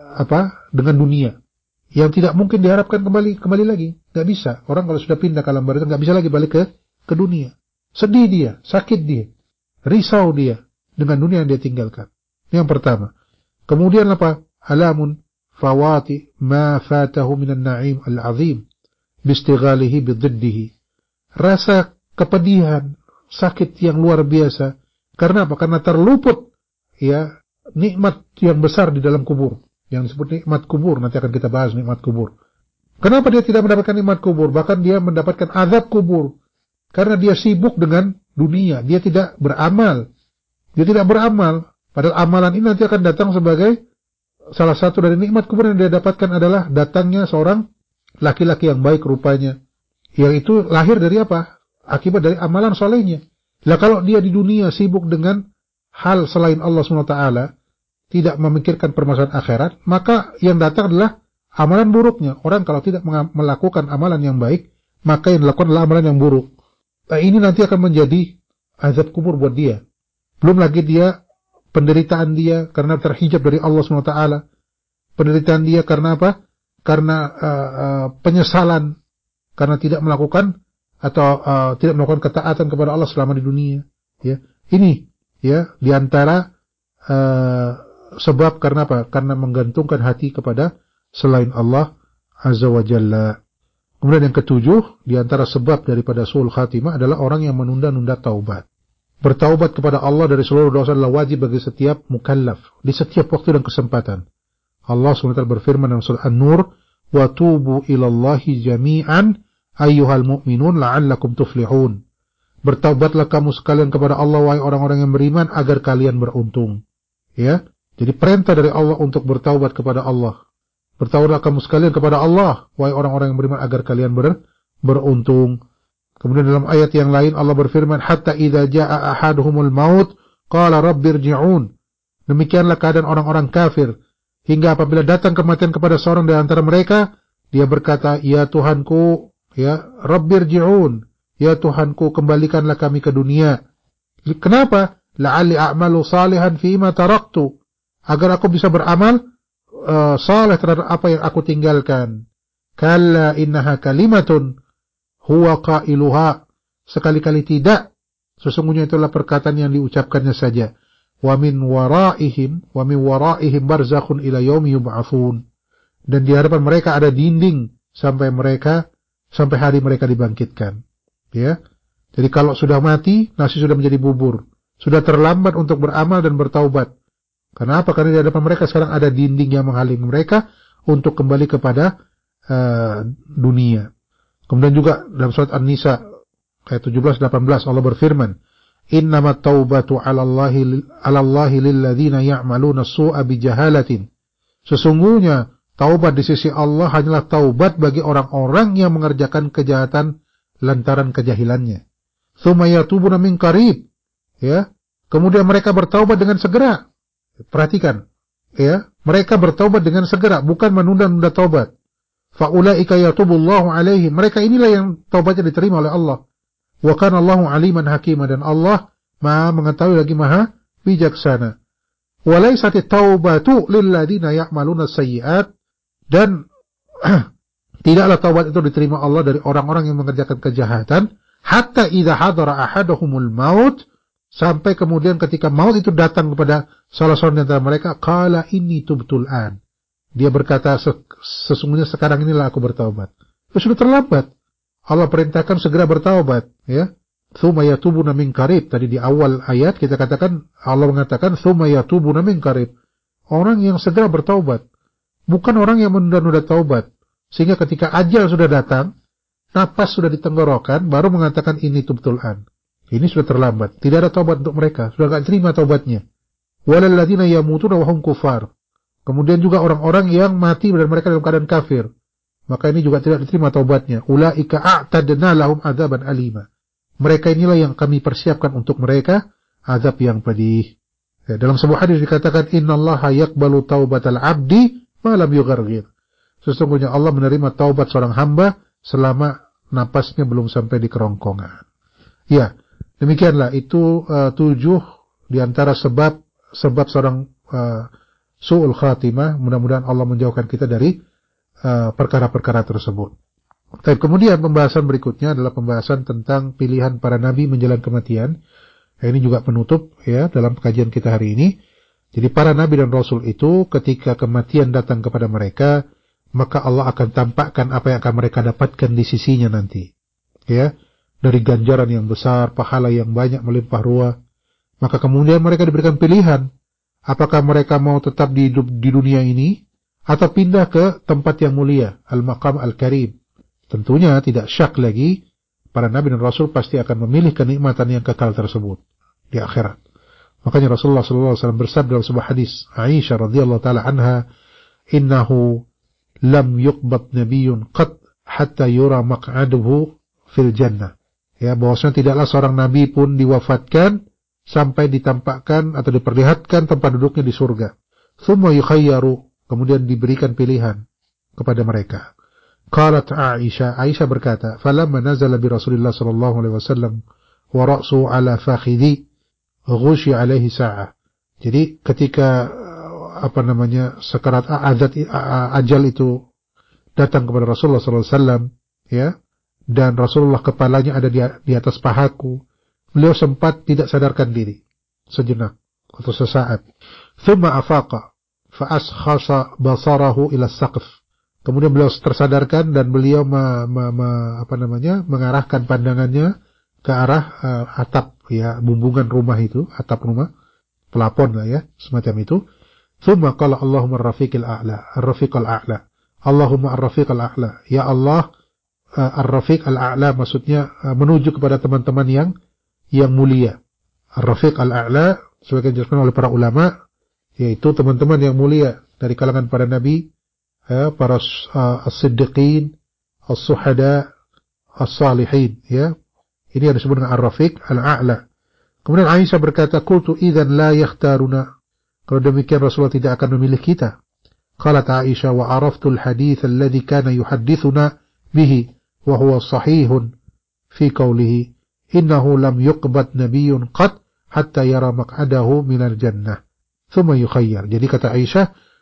apa dengan dunia yang tidak mungkin diharapkan kembali kembali lagi. Nggak bisa. Orang kalau sudah pindah ke alam barzakh nggak bisa lagi balik ke ke dunia. Sedih dia, sakit dia, risau dia dengan dunia yang dia tinggalkan. Yang pertama. Kemudian apa? Alamun fawati ma fatahu minan na'im al-azim bistighalihi bididdihi. Rasa kepedihan, sakit yang luar biasa. Karena apa? Karena terluput ya nikmat yang besar di dalam kubur. Yang disebut nikmat kubur. Nanti akan kita bahas nikmat kubur. Kenapa dia tidak mendapatkan nikmat kubur? Bahkan dia mendapatkan azab kubur. Karena dia sibuk dengan dunia. Dia tidak beramal. Dia tidak beramal. Padahal amalan ini nanti akan datang sebagai salah satu dari nikmat kubur yang dia dapatkan adalah datangnya seorang laki-laki yang baik rupanya. Yang itu lahir dari apa? Akibat dari amalan solehnya. Lah kalau dia di dunia sibuk dengan hal selain Allah subhanahu wa taala, tidak memikirkan permasalahan akhirat, maka yang datang adalah amalan buruknya. Orang kalau tidak melakukan amalan yang baik, maka yang dilakukan adalah amalan yang buruk. Nah ini nanti akan menjadi azab kubur buat dia. Belum lagi dia, penderitaan dia karena terhijab dari Allah subhanahu wa taala. Penderitaan dia karena apa? Karena uh, uh, penyesalan, karena tidak melakukan atau uh, tidak melakukan ketaatan kepada Allah selama di dunia. Ya, ini ya diantara uh, sebab karena apa? Karena menggantungkan hati kepada selain Allah Azza wa Jalla. Kemudian yang ketujuh, diantara sebab daripada su'ul khatimah adalah orang yang menunda-nunda taubat. Bertaubat kepada Allah dari seluruh dosa adalah wajib bagi setiap mukallaf di setiap waktu dan kesempatan. Allah subhanahu wa taala berfirman dalam surah An-Nur, "Wa tubu ilallahi jami'an ayyuhal mu'minun la'allakum tuflihun." Bertaubatlah kamu sekalian kepada Allah wahai orang-orang yang beriman agar kalian beruntung. Ya. Jadi perintah dari Allah untuk bertaubat kepada Allah. Bertaubatlah kamu sekalian kepada Allah, wahai orang-orang yang beriman, agar kalian ber, beruntung. Kemudian dalam ayat yang lain Allah berfirman, hatta idza jaa ahaduhumul maut qala rabbirji'un. Demikianlah keadaan orang-orang kafir, hingga apabila datang kematian kepada seorang di antara mereka, dia berkata, ya Tuhanku, ya rabbirji'un, ya Tuhanku, kembalikanlah kami ke dunia. Kenapa? La'alli a'malu salihan fima taraktu, agar aku bisa beramal uh, saleh terhadap apa yang aku tinggalkan. Kalla innaha kalimatun huwa qailuha, sekali-kali tidak, sesungguhnya itulah perkataan yang diucapkannya saja. Wa min waraihim wa min waraihim barzakhun ila yaumi yub'atsun, dan di hadapan mereka ada dinding sampai mereka sampai hari mereka dibangkitkan. Ya. Jadi kalau sudah mati, nasi sudah menjadi bubur. Sudah terlambat untuk beramal dan bertaubat. Kenapa? Karena di hadapan mereka sekarang ada dinding yang menghalangi mereka untuk kembali kepada uh, dunia. Kemudian juga dalam surat An-Nisa ayat tujuh belas delapan belas Allah berfirman, innamat taubatu 'ala Allahi 'ala Allahi lil ladzina ya'maluna as-su'a bijahalatin. Sesungguhnya taubat di sisi Allah hanyalah taubat bagi orang-orang yang mengerjakan kejahatan lantaran kejahilannya. Tsumma yatubuna min qarib. Ya. Kemudian mereka bertaubat dengan segera. Perhatikan, ya, mereka bertaubat dengan segera, bukan menunda-nunda taubat. Fa ulaika yatubullahu alaihim. Mereka inilah yang taubatnya diterima oleh Allah. Wa kana Allahu aliman hakima, dan Allah Maha mengetahui lagi Maha bijaksana. Wa laysat at-taubatu lil ladzina ya'maluna as-sayyi'at, dan tidaklah taubat itu diterima Allah dari orang-orang yang mengerjakan kejahatan, hatta idza hadara ahaduhumul maut, sampai kemudian ketika maut itu datang kepada salah seorang di antara mereka, qala inni tubtul an. Dia berkata, sesungguhnya sekarang inilah aku bertaubat. Itu sudah terlambat. Allah perintahkan segera bertaubat, ya. Tsumma yatubuna min qarib. Tadi di awal ayat kita katakan, Allah mengatakan tsumma yatubuna min qarib. Orang yang segera bertaubat, bukan orang yang menunda-nunda taubat. Sehingga ketika ajal sudah datang, napas sudah di tenggorokan, baru mengatakan ini tubtul an. Ini sudah terlambat. Tidak ada taubat untuk mereka. Sudah tidak terima taubatnya. Walal ladzina yamutuna wa hum kufar. Kemudian juga orang-orang yang mati dan mereka dalam keadaan kafir, maka ini juga tidak diterima taubatnya. Ulaika a'tadna lahum adzaban alima. Mereka inilah yang kami persiapkan untuk mereka azab yang pedih. Ya, dalam sebuah hadis dikatakan, innallaha yaqbalu taubatal 'abdi ma lam yugharghir. Sesungguhnya Allah menerima taubat seorang hamba selama napasnya belum sampai di kerongkongan. Ya, demikianlah itu uh, tujuh di antara sebab sebab seorang uh, su'ul khatimah. Mudah-mudahan Allah menjauhkan kita dari uh, perkara-perkara tersebut. Tapi kemudian pembahasan berikutnya adalah pembahasan tentang pilihan para nabi menjelang kematian. Ini juga penutup ya dalam kajian kita hari ini. Jadi para nabi dan rasul itu ketika kematian datang kepada mereka, maka Allah akan tampakkan apa yang akan mereka dapatkan di sisinya nanti. Ya, dari ganjaran yang besar, pahala yang banyak melimpah ruah. Maka kemudian mereka diberikan pilihan, apakah mereka mau tetap di, di dunia ini atau pindah ke tempat yang mulia, al-maqam al-karim. Tentunya tidak syak lagi para nabi dan rasul pasti akan memilih kenikmatan yang kekal tersebut di akhirat. Makanya Rasulullah sallallahu alaihi wasallam bersabda dalam sebuah hadis, Aisyah radhiyallahu taala anha, innahu lam yuqbad nabiyyun qat hatta yura maq'aduhu fil jannah. Ya, bahwasanya tidaklah seorang nabi pun diwafatkan sampai ditampakkan atau diperlihatkan tempat duduknya di surga. Tsumma yukhayyaru, kemudian diberikan pilihan kepada mereka. Qalat Aisyah, Aisyah berkata, falamma nazala bi Rasulillah sallallahu alaihi wasallam wa ra'su ala fakhidhi ghushi alaihi sa'ah. Jadi ketika apa namanya sekarat azab ajal itu datang kepada Rasulullah sallallahu alaihi wasallam, ya, dan Rasulullah kepalanya ada di, di atas pahaku, beliau sempat tidak sadarkan diri sejenak atau sesaat. Thumma afaqa fa askhasa basarahu ila saqf. Kemudian beliau tersadarkan dan beliau ma, ma, ma, apa namanya mengarahkan pandangannya ke arah uh, atap ya, bumbungan rumah itu, atap rumah, pelapon lah ya, semacam itu. Thumma qala Allahumma ar-rafiqil a'la, ar-rafiqal a'la. Allahumma ar-rafiqal a'la. Ya Allah, uh, ar-rafiq al-a'la maksudnya uh, menuju kepada teman-teman yang yang mulia. Ar-rafiq al-a'la sebagai dijelaskan oleh para ulama, yaitu teman-teman yang mulia dari kalangan para nabi, ya, para uh, as-siddiqin, as-suhada, as-salihin, ya. Ini yang disebut dengan ar-rafiq al-a'la. Kemudian Aisyah berkata, "Qultu idzan la yakhtaruna." Kalau demikian Rasulullah tidak akan memilih kita. Qalat Aisyah, "Wa araftu al-hadits alladhi kana yuhaddithuna bihi wa huwa sahihun fi qawlihi innahu lam yuqbad nabiyyun qat hatta yara maq'adahu minal jannah thumma yukhayyar." Jadi kata Aisyah,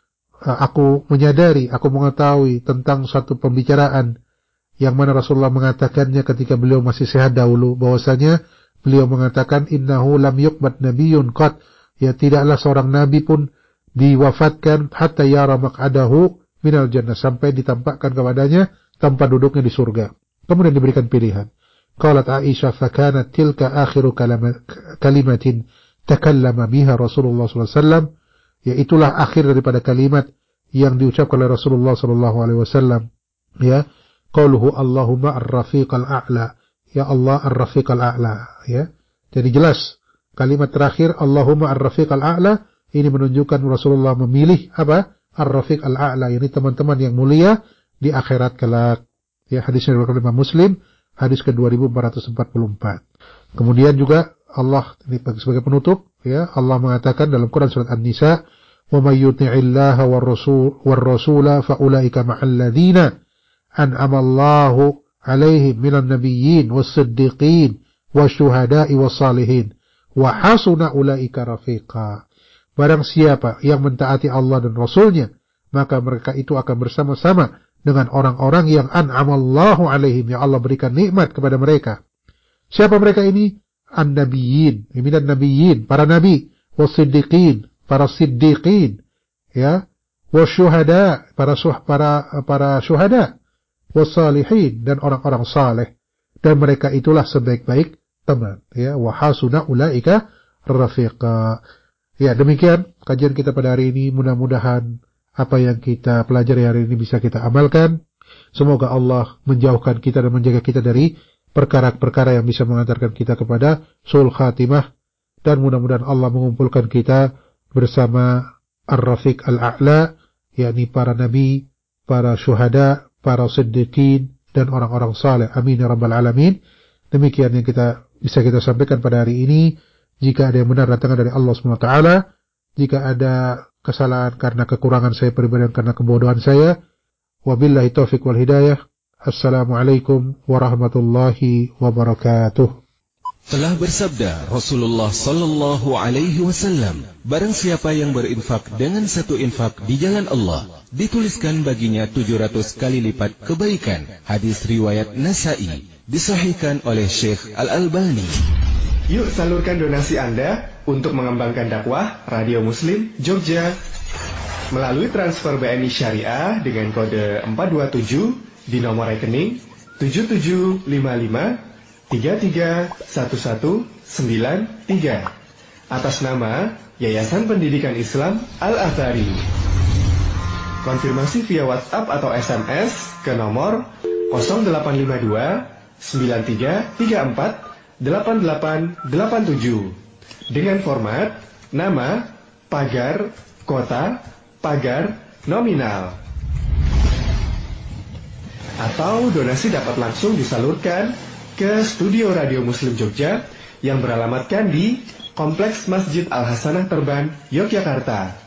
aku menyadari, aku mengetahui tentang satu pembicaraan yang mana Rasulullah mengatakannya ketika beliau masih sehat dahulu, bahwasanya beliau mengatakan innahu lam yuqbad nabiyyun qat, ya tidaklah seorang nabi pun diwafatkan hatta yara maq'adahu minal jannah, sampai ditampakkan kepadanya tempat duduknya di surga. Kemudian diberikan pilihan. Qalat Aisyah, fakanat tilka akhiru kalimatin takallama biha Rasulullah sallallahu alaihi wasallam, ya itulah akhir daripada kalimat yang diucapkan oleh Rasulullah sallallahu alaihi wasallam, ya, qauluhu Allahumma ar-rafiq al-a'la, ya Allah ar-rafiq al-a'la, ya. Jadi jelas kalimat terakhir Allahumma ar-rafiq al-a'la ini menunjukkan Rasulullah memilih apa? Ar-rafiq al-a'la, ini teman-teman yang mulia di akhirat kelak. Ya, hadisnya diriwayatkan Imam Muslim, hadis ke dua ribu empat ratus empat puluh empat. Kemudian juga Allah, ini sebagai penutup, ya, Allah mengatakan dalam Quran surat An-Nisa, "Wa may yuti'illaha war-rasul war-rasula fa ulaika ma'al ladzina an'ama Allahu 'alaihim minan nabiyyin was-siddiqin wasyuhada'i was-salihin wa hasuna ulaika rafiqa." Barang siapa yang mentaati Allah dan Rasulnya, maka mereka itu akan bersama-sama dengan orang-orang yang an'amallahu alaihim, yang Allah berikan nikmat kepada mereka. Siapa mereka ini? An-nabiyyin, minan nabiyyin, para nabi, was-siddiqin, para siddiqin, ya, wasyuhada, para suh, para para syuhada, was-salihin, dan orang-orang saleh. Dan mereka itulah sebaik-baik teman, ya, wa hasuna ulaika rafiqa. Ya, demikian kajian kita pada hari ini. Mudah-mudahan apa yang kita pelajari hari ini bisa kita amalkan. Semoga Allah menjauhkan kita dan menjaga kita dari perkara-perkara yang bisa mengantarkan kita kepada su'ul khatimah. Dan mudah-mudahan Allah mengumpulkan kita bersama Ar-Rafiq Al-A'la, yakni para nabi, para syuhada, para siddiqin, dan orang-orang saleh. Amin ya rabbal alamin. Demikian yang kita bisa kita sampaikan pada hari ini. Jika ada yang benar datangnya dari Allah subhanahu wa taala, jika ada kesalahan karena kekurangan saya pribadi dan karena kebodohan saya, wabillahi taufiq wal hidayah. Assalamualaikum warahmatullahi wabarakatuh. Telah bersabda Rasulullah sallallahu alaihi wasallam, barang siapa yang berinfak dengan satu infak di jalan Allah, dituliskan baginya tujuh ratus kali lipat kebaikan. Hadis riwayat Nasa'i, disahihkan oleh Syekh Al-Albani. Yuk salurkan donasi Anda untuk mengembangkan dakwah Radio Muslim Jogja melalui transfer B N I Syariah dengan kode empat dua tujuh di nomor rekening tujuh tujuh lima lima tiga tiga satu satu sembilan tiga atas nama Yayasan Pendidikan Islam Al-Azhari. Konfirmasi via WhatsApp atau S M S ke nomor nol delapan lima dua sembilan tiga tiga empat delapan delapan delapan tujuh dengan format nama, pagar, kota, pagar, nominal. Atau donasi dapat langsung disalurkan ke Studio Radio Muslim Jogja yang beralamatkan di Kompleks Masjid Al-Hasanah Terban, Yogyakarta.